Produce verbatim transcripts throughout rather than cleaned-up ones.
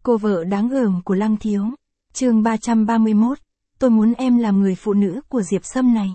Cô vợ đáng gờm của Lăng Thiếu. Chương ba trăm ba mươi mốt. Tôi muốn em làm người phụ nữ của Diệp Sâm này.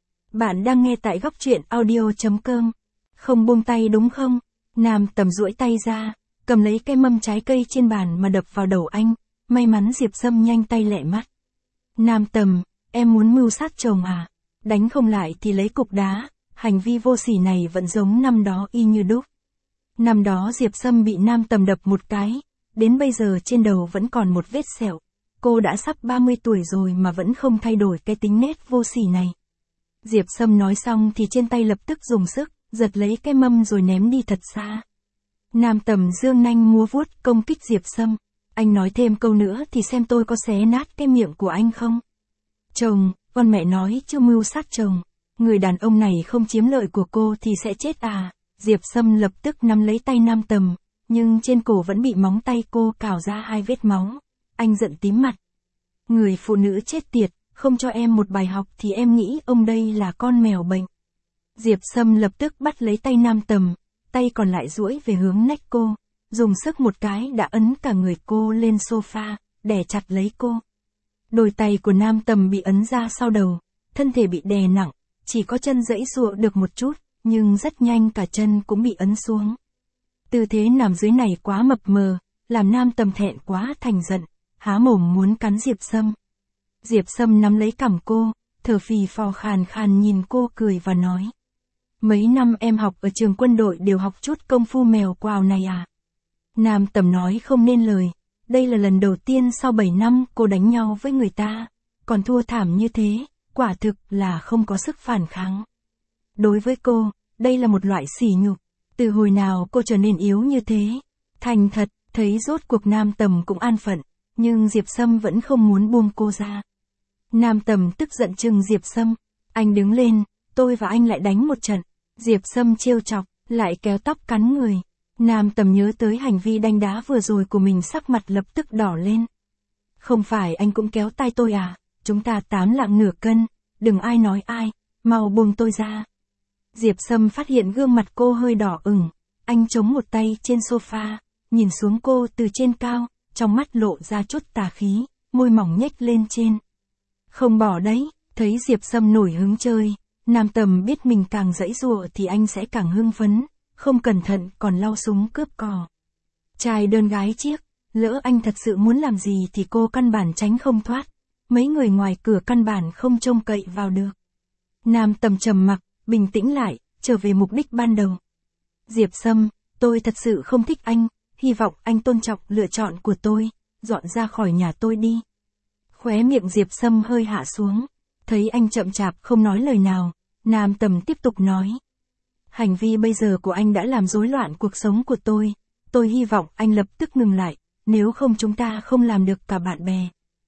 Bạn đang nghe tại góc truyện audio chấm com. Không buông tay đúng không? Nam Tầm duỗi tay ra, cầm lấy cái mâm trái cây trên bàn mà đập vào đầu anh. May mắn Diệp Sâm nhanh tay lẹ mắt. Nam Tầm, em muốn mưu sát chồng à? Đánh không lại thì lấy cục đá. Hành vi vô sỉ này vẫn giống năm đó y như đúc. Năm đó Diệp Sâm bị Nam Tầm đập một cái, đến bây giờ trên đầu vẫn còn một vết sẹo. Cô đã sắp ba mươi tuổi rồi mà vẫn không thay đổi cái tính nết vô sỉ này. Diệp Sâm nói xong thì trên tay lập tức dùng sức, giật lấy cái mâm rồi ném đi thật xa. Nam Tầm giương nanh múa vuốt công kích Diệp Sâm. Anh nói thêm câu nữa thì xem tôi có xé nát cái miệng của anh không? Chồng, con mẹ nói chưa mưu sát chồng. Người đàn ông này không chiếm lợi của cô thì sẽ chết à? Diệp Sâm lập tức nắm lấy tay Nam Tầm, nhưng trên cổ vẫn bị móng tay cô cào ra hai vết máu. Anh giận tím mặt. Người phụ nữ chết tiệt, không cho em một bài học thì em nghĩ ông đây là con mèo bệnh. Diệp Sâm lập tức bắt lấy tay Nam Tầm, tay còn lại duỗi về hướng nách cô, dùng sức một cái đã ấn cả người cô lên sofa, đè chặt lấy cô. Đôi tay của Nam Tầm bị ấn ra sau đầu, thân thể bị đè nặng, chỉ có chân giãy giụa được một chút, nhưng rất nhanh cả chân cũng bị ấn xuống. Tư thế nằm dưới này quá mập mờ, làm Nam Tầm thẹn quá thành giận, há mồm muốn cắn Diệp Sâm. Diệp Sâm nắm lấy cằm cô, thở phì phò khàn khàn nhìn cô cười và nói. Mấy năm em học ở trường quân đội đều học chút công phu mèo quào này à? Nam Tầm nói không nên lời, đây là lần đầu tiên sau bảy năm cô đánh nhau với người ta, còn thua thảm như thế, quả thực là không có sức phản kháng. Đối với cô, đây là một loại sỉ nhục, từ hồi nào cô trở nên yếu như thế? Thành thật, thấy rốt cuộc Nam Tầm cũng an phận, nhưng Diệp Sâm vẫn không muốn buông cô ra. Nam Tầm tức giận trừng Diệp Sâm, anh đứng lên, tôi và anh lại đánh một trận. Diệp Sâm trêu chọc, lại kéo tóc cắn người. Nam Tầm nhớ tới hành vi đánh đá vừa rồi của mình, sắc mặt lập tức đỏ lên. Không phải anh cũng kéo tay tôi à? Chúng ta tám lạng nửa cân, đừng ai nói ai, mau buông tôi ra. Diệp Sâm phát hiện gương mặt cô hơi đỏ ửng, anh chống một tay trên sofa, nhìn xuống cô từ trên cao, trong mắt lộ ra chút tà khí, môi mỏng nhếch lên trên. Không bỏ đấy, thấy Diệp Sâm nổi hứng chơi, Nam Tầm biết mình càng giãy giụa thì anh sẽ càng hưng phấn, không cẩn thận còn lau súng cướp cò. Trai đơn gái chiếc, lỡ anh thật sự muốn làm gì thì cô căn bản tránh không thoát, mấy người ngoài cửa căn bản không trông cậy vào được. Nam Tầm trầm mặc, bình tĩnh lại, trở về mục đích ban đầu. Diệp Sâm, tôi thật sự không thích anh, hy vọng anh tôn trọng lựa chọn của tôi, dọn ra khỏi nhà tôi đi. Khóe miệng Diệp Sâm hơi hạ xuống, thấy anh chậm chạp không nói lời nào, Nam Tầm tiếp tục nói. Hành vi bây giờ của anh đã làm rối loạn cuộc sống của tôi, tôi hy vọng anh lập tức ngừng lại, nếu không chúng ta không làm được cả bạn bè.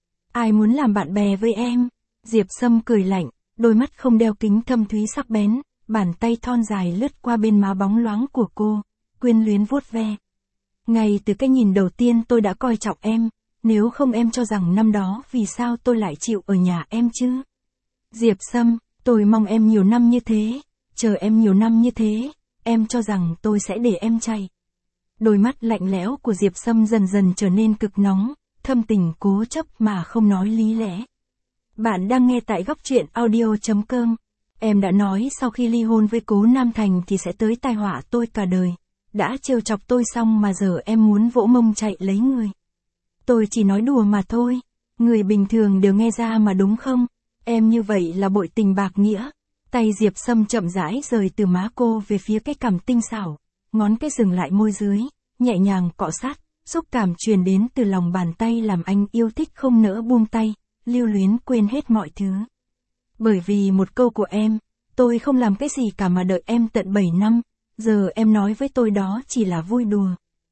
Ai muốn làm bạn bè với em? Diệp Sâm cười lạnh, đôi mắt không đeo kính thâm thúy sắc bén, bàn tay thon dài lướt qua bên má bóng loáng của cô, quyến luyến vuốt ve. Ngay từ cái nhìn đầu tiên tôi đã coi trọng em, nếu không em cho rằng năm đó vì sao tôi lại chịu ở nhà em chứ? Diệp Sâm, tôi mong em nhiều năm như thế, chờ em nhiều năm như thế, em cho rằng tôi sẽ để em chạy. Đôi mắt lạnh lẽo của Diệp Sâm dần dần trở nên cực nóng, thâm tình cố chấp mà không nói lý lẽ. Bạn đang nghe tại góc truyện audio chấm com. Em đã nói sau khi ly hôn với Cố Nam Thành thì sẽ tới tai họa tôi cả đời. Đã trêu chọc tôi xong mà giờ em muốn vỗ mông chạy lấy người. Tôi chỉ nói đùa mà thôi, người bình thường đều nghe ra mà đúng không? Em như vậy là bội tình bạc nghĩa. Tay Diệp Sâm chậm rãi rời từ má cô về phía cái cằm tinh xảo, ngón cái dừng lại môi dưới, nhẹ nhàng cọ sát, xúc cảm truyền đến từ lòng bàn tay làm anh yêu thích không nỡ buông tay, lưu luyến quên hết mọi thứ. Bởi vì một câu của em, tôi không làm cái gì cả mà đợi em tận bảy năm, giờ em nói với tôi đó chỉ là vui đùa.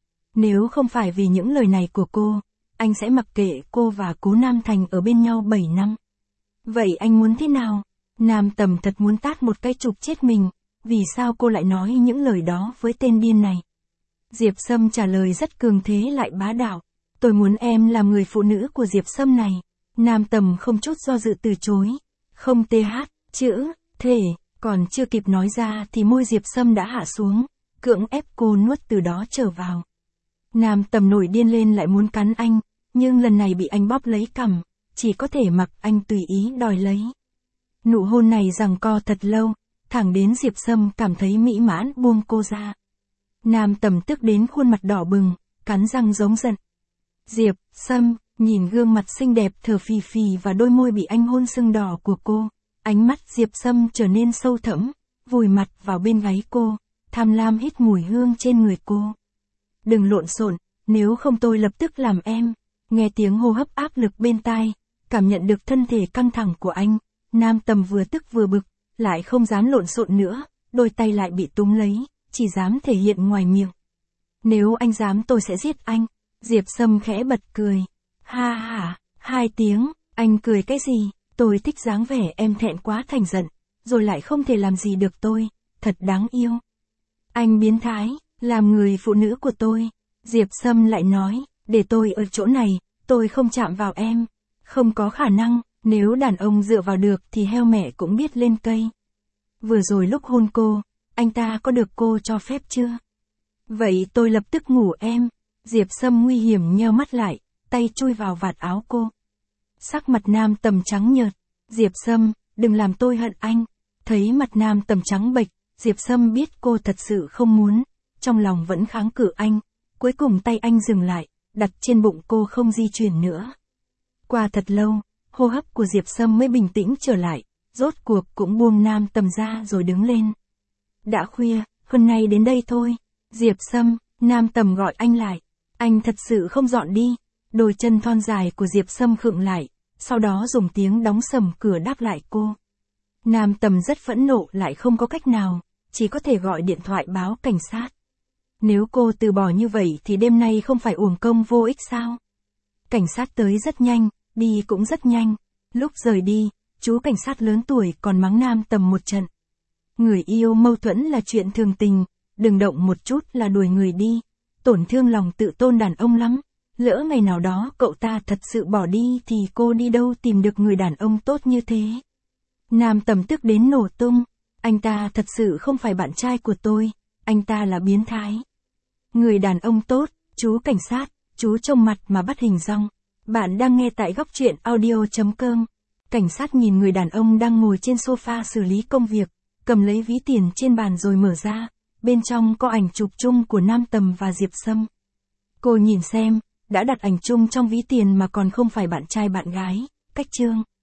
Nếu không phải vì những lời này của cô, anh sẽ mặc kệ cô và Cố Nam Thành ở bên nhau bảy năm. Vậy anh muốn thế nào? Nam Tầm thật muốn tát một cái chụp chết mình, vì sao cô lại nói những lời đó với tên điên này? Diệp Sâm trả lời rất cường thế lại bá đạo. Tôi muốn em làm người phụ nữ của Diệp Sâm này. Nam Tầm không chút do dự từ chối. Không th, chữ, thể, còn chưa kịp nói ra thì môi Diệp Sâm đã hạ xuống, cưỡng ép cô nuốt từ đó trở vào. Nam Tầm nổi điên lên lại muốn cắn anh, nhưng lần này bị anh bóp lấy cằm, chỉ có thể mặc anh tùy ý đòi lấy. Nụ hôn này giằng co thật lâu, thẳng đến Diệp Sâm cảm thấy mỹ mãn buông cô ra. Nam Tầm tức đến khuôn mặt đỏ bừng, cắn răng giống giận. Diệp Sâm, nhìn gương mặt xinh đẹp thở phì phì và đôi môi bị anh hôn sưng đỏ của cô, ánh mắt Diệp Sâm trở nên sâu thẳm, vùi mặt vào bên gáy cô, tham lam hít mùi hương trên người cô. Đừng lộn xộn, nếu không tôi lập tức làm em. Nghe tiếng hô hấp áp lực bên tai, cảm nhận được thân thể căng thẳng của anh, Nam Tầm vừa tức vừa bực, lại không dám lộn xộn nữa, đôi tay lại bị túm lấy, chỉ dám thể hiện ngoài miệng. Nếu anh dám tôi sẽ giết anh. Diệp Sâm khẽ bật cười. Ha ha, hai tiếng, anh cười cái gì, tôi thích dáng vẻ em thẹn quá thành giận, rồi lại không thể làm gì được tôi, thật đáng yêu. Anh biến thái, làm người phụ nữ của tôi. Diệp Sâm lại nói, để tôi ở chỗ này, tôi không chạm vào em. Không có khả năng, nếu đàn ông dựa vào được thì heo mẹ cũng biết lên cây. Vừa rồi lúc hôn cô, anh ta có được cô cho phép chưa? Vậy tôi lập tức ngủ em. Diệp Sâm nguy hiểm nheo mắt lại, tay chui vào vạt áo cô. Sắc mặt Nam Tầm trắng nhợt. Diệp Sâm, đừng làm tôi hận anh. Thấy mặt Nam Tầm trắng bệch, Diệp Sâm biết cô thật sự không muốn, trong lòng vẫn kháng cự anh. Cuối cùng tay anh dừng lại, đặt trên bụng cô không di chuyển nữa. Qua thật lâu, hô hấp của Diệp Sâm mới bình tĩnh trở lại, rốt cuộc cũng buông Nam Tầm ra rồi đứng lên. Đã khuya, hôm nay đến đây thôi. Diệp Sâm, Nam Tầm gọi anh lại. Anh thật sự không dọn đi. Đôi chân thon dài của Diệp Sâm khựng lại, sau đó dùng tiếng đóng sầm cửa đáp lại cô. Nam Tầm rất phẫn nộ lại không có cách nào, chỉ có thể gọi điện thoại báo cảnh sát. Nếu cô từ bỏ như vậy thì đêm nay không phải uổng công vô ích sao? Cảnh sát tới rất nhanh, đi cũng rất nhanh. Lúc rời đi, chú cảnh sát lớn tuổi còn mắng Nam Tầm một trận. Người yêu mâu thuẫn là chuyện thường tình, đừng động một chút là đuổi người đi. Tổn thương lòng tự tôn đàn ông lắm. Lỡ ngày nào đó cậu ta thật sự bỏ đi thì cô đi đâu tìm được người đàn ông tốt như thế? Nam Tầm tức đến nổ tung. Anh ta thật sự không phải bạn trai của tôi, anh ta là biến thái. Người đàn ông tốt, chú cảnh sát, chú trông mặt mà bắt hình dong. Bạn đang nghe tại góc truyện audio chấm com. Cảnh sát nhìn người đàn ông đang ngồi trên sofa xử lý công việc, cầm lấy ví tiền trên bàn rồi mở ra, bên trong có ảnh chụp chung của Nam Tầm và Diệp Sâm. Cô nhìn xem, đã đặt ảnh chung trong ví tiền mà còn không phải bạn trai bạn gái, cách trương.